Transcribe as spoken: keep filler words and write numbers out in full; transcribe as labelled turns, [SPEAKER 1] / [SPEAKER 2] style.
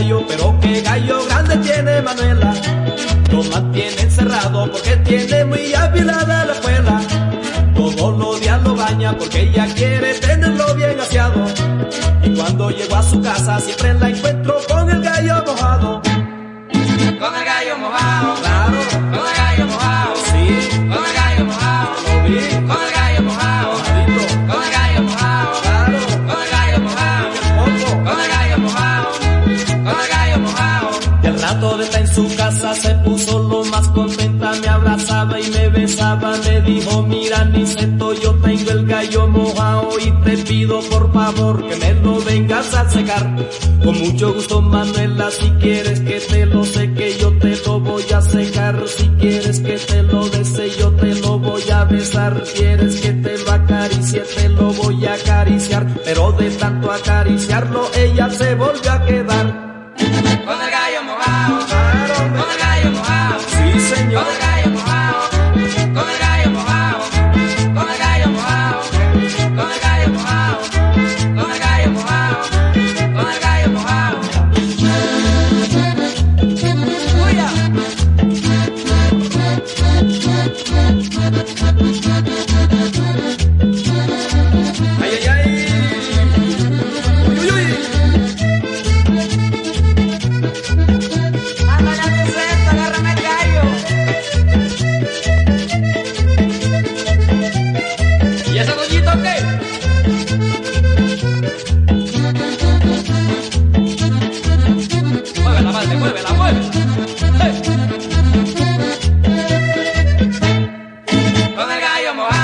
[SPEAKER 1] gallo, pero qué gallo grande tiene Manuela. Lo mantiene encerrado porque tiene muy afilada la espuela. Todos los días lo baña porque ella quiere tenerlo bien aseado. Y cuando llego a su casa siempre la encuentro con el gallo mojado.
[SPEAKER 2] Con el gallo mojado,
[SPEAKER 1] Claro,
[SPEAKER 2] con el gallo mojado,
[SPEAKER 1] sí,
[SPEAKER 2] con el gallo mojado,
[SPEAKER 1] lo vi,
[SPEAKER 2] con el gallo mojado,
[SPEAKER 1] mojadito,
[SPEAKER 2] con el gallo mojado,
[SPEAKER 1] claro,
[SPEAKER 2] con el gallo mojado,
[SPEAKER 1] poco.
[SPEAKER 2] con el gallo mojado, con el gallo mojado.
[SPEAKER 1] Y al rato de estar en su casa se puso lo más contenta, me abrazaba y me besaba, me dijo mira Niceto, yo tengo el gallo mojado y te pido por favor que me lo vengas a secar. Con mucho gusto Manuela, si quieres que te lo seque yo te lo voy a secar, si quieres que te lo bese yo te lo voy a besar, quieres que te lo acaricie te lo voy a acariciar, pero de tanto acariciarlo ella se volvió a quedar.
[SPEAKER 2] Con el gallo mojado,
[SPEAKER 1] Claro,
[SPEAKER 2] con el gallo mojado,
[SPEAKER 1] sí señor.
[SPEAKER 2] con el gallo mojado, con el gallo mojado, con el gallo mojado, con el gallo mojado, con el gallo mojado, con el gallo mojado. ¡Uya!
[SPEAKER 1] Ay, ay, ay. Uy, uy, uy.
[SPEAKER 2] Ándale, Niceto, agárrame el gallo.
[SPEAKER 1] ¿Y ese doñito qué? Muévela, madre, muévela, muévela. ¡Eh!
[SPEAKER 2] Con el gallo mojado.